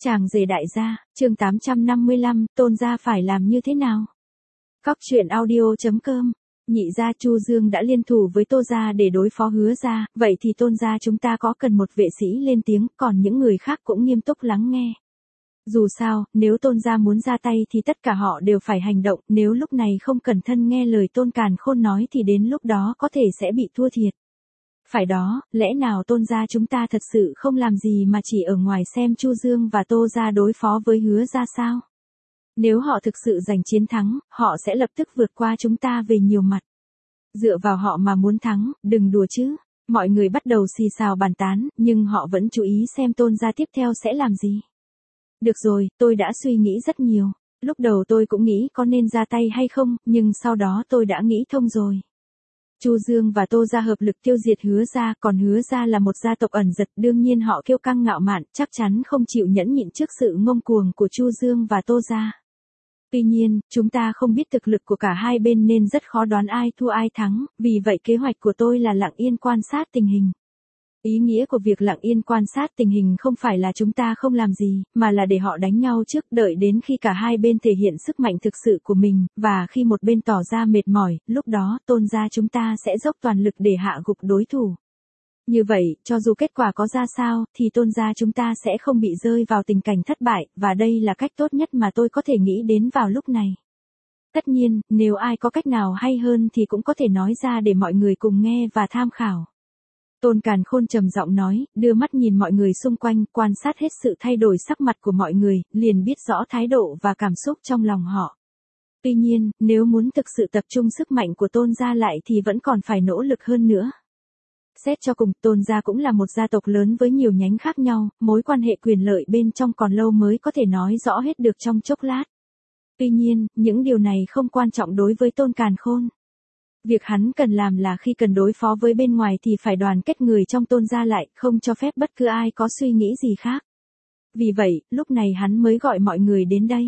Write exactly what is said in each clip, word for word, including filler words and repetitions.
Chàng rể đại gia, chương tám trăm năm mươi lăm, Tôn gia phải làm như thế nào? Cóc truyện audio chấm com. Nhị gia Chu Dương đã liên thủ với Tô gia để đối phó Hứa gia, vậy thì Tôn gia chúng ta có cần một vệ sĩ lên tiếng, còn những người khác cũng nghiêm túc lắng nghe. Dù sao, nếu Tôn gia muốn ra tay thì tất cả họ đều phải hành động, nếu lúc này không cẩn thận nghe lời Tôn Càn Khôn nói thì đến lúc đó có thể sẽ bị thua thiệt. Phải đó, lẽ nào Tôn gia chúng ta thật sự không làm gì mà chỉ ở ngoài xem Chu Dương và Tô gia đối phó với Hứa gia sao? Nếu họ thực sự giành chiến thắng, họ sẽ lập tức vượt qua chúng ta về nhiều mặt. Dựa vào họ mà muốn thắng, đừng đùa chứ. Mọi người bắt đầu xì xào bàn tán, nhưng họ vẫn chú ý xem Tôn gia tiếp theo sẽ làm gì. Được rồi, tôi đã suy nghĩ rất nhiều. Lúc đầu tôi cũng nghĩ có nên ra tay hay không, nhưng sau đó tôi đã nghĩ thông rồi. Chu Dương và Tô gia hợp lực tiêu diệt Hứa gia, còn Hứa gia là một gia tộc ẩn giật, đương nhiên họ kiêu căng ngạo mạn, chắc chắn không chịu nhẫn nhịn trước sự ngông cuồng của Chu Dương và Tô gia. Tuy nhiên, chúng ta không biết thực lực của cả hai bên nên rất khó đoán ai thua ai thắng, vì vậy kế hoạch của tôi là lặng yên quan sát tình hình. Ý nghĩa của việc lặng yên quan sát tình hình không phải là chúng ta không làm gì, mà là để họ đánh nhau trước, đợi đến khi cả hai bên thể hiện sức mạnh thực sự của mình, và khi một bên tỏ ra mệt mỏi, lúc đó Tôn gia chúng ta sẽ dốc toàn lực để hạ gục đối thủ. Như vậy, cho dù kết quả có ra sao, thì Tôn gia chúng ta sẽ không bị rơi vào tình cảnh thất bại, và đây là cách tốt nhất mà tôi có thể nghĩ đến vào lúc này. Tất nhiên, nếu ai có cách nào hay hơn thì cũng có thể nói ra để mọi người cùng nghe và tham khảo. Tôn Càn Khôn trầm giọng nói, đưa mắt nhìn mọi người xung quanh, quan sát hết sự thay đổi sắc mặt của mọi người, liền biết rõ thái độ và cảm xúc trong lòng họ. Tuy nhiên, nếu muốn thực sự tập trung sức mạnh của Tôn gia lại thì vẫn còn phải nỗ lực hơn nữa. Xét cho cùng, Tôn gia cũng là một gia tộc lớn với nhiều nhánh khác nhau, mối quan hệ quyền lợi bên trong còn lâu mới có thể nói rõ hết được trong chốc lát. Tuy nhiên, những điều này không quan trọng đối với Tôn Càn Khôn. Việc hắn cần làm là khi cần đối phó với bên ngoài thì phải đoàn kết người trong Tôn gia lại, không cho phép bất cứ ai có suy nghĩ gì khác. Vì vậy, lúc này hắn mới gọi mọi người đến đây.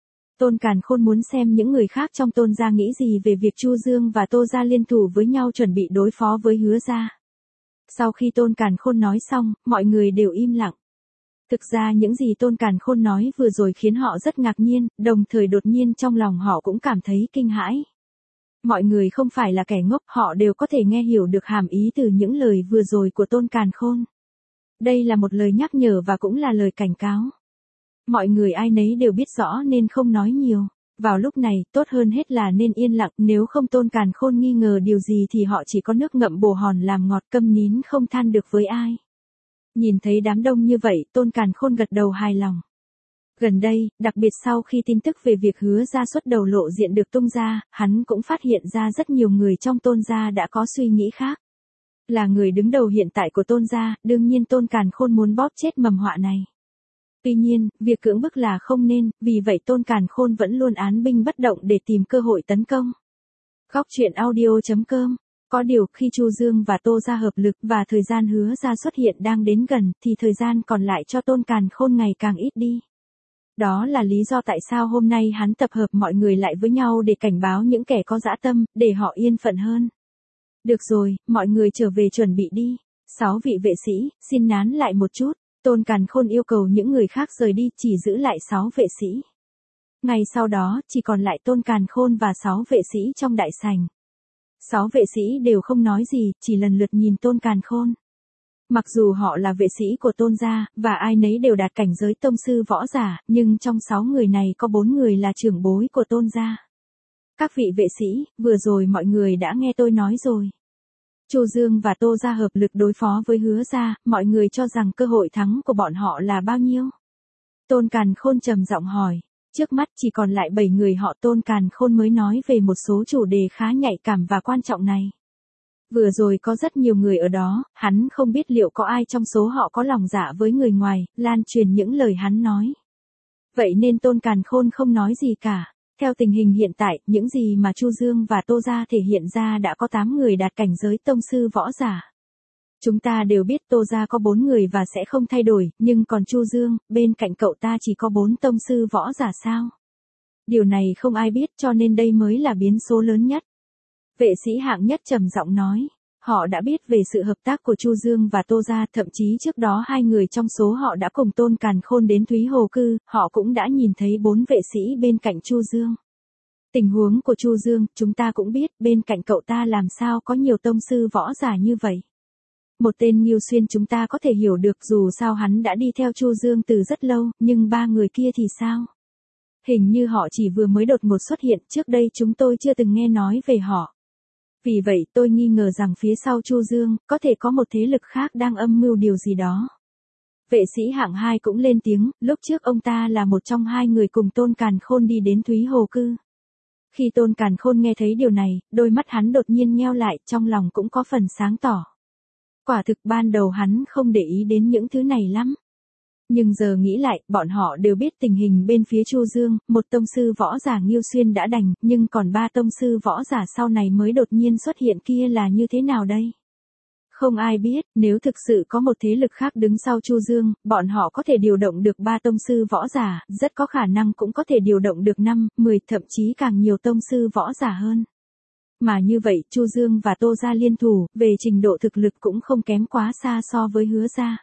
Tôn Càn Khôn muốn xem những người khác trong Tôn gia nghĩ gì về việc Chu Dương và Tô gia liên thủ với nhau chuẩn bị đối phó với Hứa gia. Sau khi Tôn Càn Khôn nói xong, mọi người đều im lặng. Thực ra những gì Tôn Càn Khôn nói vừa rồi khiến họ rất ngạc nhiên, đồng thời đột nhiên trong lòng họ cũng cảm thấy kinh hãi. Mọi người không phải là kẻ ngốc, họ đều có thể nghe hiểu được hàm ý từ những lời vừa rồi của Tôn Càn Khôn. Đây là một lời nhắc nhở và cũng là lời cảnh cáo. Mọi người ai nấy đều biết rõ nên không nói nhiều. Vào lúc này, tốt hơn hết là nên yên lặng, nếu không Tôn Càn Khôn nghi ngờ điều gì thì họ chỉ có nước ngậm bồ hòn làm ngọt, câm nín không than được với ai. Nhìn thấy đám đông như vậy, Tôn Càn Khôn gật đầu hài lòng. Gần đây, đặc biệt sau khi tin tức về việc Hứa gia xuất đầu lộ diện được tung ra, hắn cũng phát hiện ra rất nhiều người trong Tôn gia đã có suy nghĩ khác. Là người đứng đầu hiện tại của Tôn gia, đương nhiên Tôn Càn Khôn muốn bóp chết mầm họa này. Tuy nhiên, việc cưỡng bức là không nên, vì vậy Tôn Càn Khôn vẫn luôn án binh bất động để tìm cơ hội tấn công. Cóc truyện audio chấm com. Có điều, khi Chu Dương và Tô gia hợp lực và thời gian Hứa gia xuất hiện đang đến gần, thì thời gian còn lại cho Tôn Càn Khôn ngày càng ít đi. Đó là lý do tại sao hôm nay hắn tập hợp mọi người lại với nhau để cảnh báo những kẻ có dã tâm, để họ yên phận hơn. Được rồi, mọi người trở về chuẩn bị đi. Sáu vị vệ sĩ, xin nán lại một chút. Tôn Càn Khôn yêu cầu những người khác rời đi, chỉ giữ lại sáu vệ sĩ. Ngay sau đó, chỉ còn lại Tôn Càn Khôn và sáu vệ sĩ trong đại sảnh. Sáu vệ sĩ đều không nói gì, chỉ lần lượt nhìn Tôn Càn Khôn. Mặc dù họ là vệ sĩ của Tôn gia, và ai nấy đều đạt cảnh giới tông sư võ giả, nhưng trong sáu người này có bốn người là trưởng bối của Tôn gia. Các vị vệ sĩ, vừa rồi mọi người đã nghe tôi nói rồi. Chu Dương và Tô gia hợp lực đối phó với Hứa gia, mọi người cho rằng cơ hội thắng của bọn họ là bao nhiêu? Tôn Càn Khôn trầm giọng hỏi. Trước mắt chỉ còn lại bảy người họ. Tôn Càn Khôn mới nói về một số chủ đề khá nhạy cảm và quan trọng này. Vừa rồi có rất nhiều người ở đó, hắn không biết liệu có ai trong số họ có lòng dạ với người ngoài, lan truyền những lời hắn nói. Vậy nên Tôn Càn Khôn không nói gì cả. Theo tình hình hiện tại, những gì mà Chu Dương và Tô gia thể hiện ra đã có tám người đạt cảnh giới tông sư võ giả. Chúng ta đều biết Tô gia có bốn người và sẽ không thay đổi, nhưng còn Chu Dương, bên cạnh cậu ta chỉ có bốn tông sư võ giả sao? Điều này không ai biết, cho nên đây mới là biến số lớn nhất. Vệ sĩ hạng nhất trầm giọng nói, Họ đã biết về sự hợp tác của Chu Dương và Tô Gia, thậm chí trước đó hai người trong số họ đã cùng Tôn Càn Khôn đến Thúy Hồ Cư, họ cũng đã nhìn thấy bốn vệ sĩ bên cạnh Chu Dương. Tình huống của Chu Dương, chúng ta cũng biết, bên cạnh cậu ta làm sao có nhiều tông sư võ giả như vậy. Một tên Ngưu Xuyên chúng ta có thể hiểu được, dù sao hắn đã đi theo Chu Dương từ rất lâu, nhưng ba người kia thì sao? Hình như họ chỉ vừa mới đột ngột xuất hiện, trước đây chúng tôi chưa từng nghe nói về họ. Vì vậy tôi nghi ngờ rằng phía sau Chu Dương, có thể có một thế lực khác đang âm mưu điều gì đó. Vệ sĩ hạng hai cũng lên tiếng, lúc trước ông ta là một trong hai người cùng Tôn Càn Khôn đi đến Thúy Hồ Cư. Khi Tôn Càn Khôn nghe thấy điều này, đôi mắt hắn đột nhiên nheo lại, trong lòng cũng có phần sáng tỏ. Quả thực ban đầu hắn không để ý đến những thứ này lắm. Nhưng giờ nghĩ lại, bọn họ đều biết tình hình bên phía Chu Dương, một tông sư võ giả Ngưu Xuyên đã đành, nhưng còn ba tông sư võ giả sau này mới đột nhiên xuất hiện kia là như thế nào đây? Không ai biết, nếu thực sự có một thế lực khác đứng sau Chu Dương, bọn họ có thể điều động được ba tông sư võ giả, rất có khả năng cũng có thể điều động được năm, mười, thậm chí càng nhiều tông sư võ giả hơn. Mà như vậy, Chu Dương và Tô Gia liên thủ, về trình độ thực lực cũng không kém quá xa so với Hứa Gia.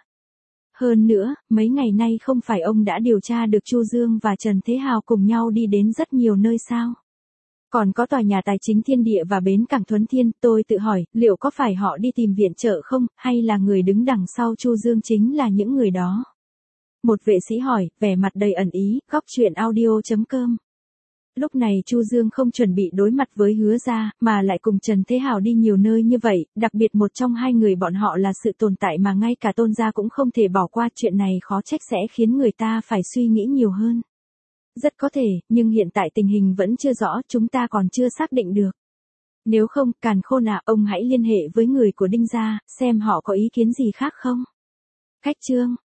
Hơn nữa, mấy ngày nay không phải ông đã điều tra được Chu Dương và Trần Thế Hào cùng nhau đi đến rất nhiều nơi sao? Còn có tòa nhà tài chính Thiên Địa và bến cảng Thuấn Thiên, tôi tự hỏi, liệu có phải họ đi tìm viện trợ không, hay là người đứng đằng sau Chu Dương chính là những người đó? Một vệ sĩ hỏi, vẻ mặt đầy ẩn ý, góc truyện audio chấm com. Lúc này Chu Dương không chuẩn bị đối mặt với Hứa Gia, mà lại cùng Trần Thế Hào đi nhiều nơi như vậy, đặc biệt một trong hai người bọn họ là sự tồn tại mà ngay cả Tôn Gia cũng không thể bỏ qua, chuyện này khó trách sẽ khiến người ta phải suy nghĩ nhiều hơn. Rất có thể, nhưng hiện tại tình hình vẫn chưa rõ, chúng ta còn chưa xác định được. Nếu không, Càn Khôn à, ông hãy liên hệ với người của Đinh Gia, xem họ có ý kiến gì khác không. Khách chương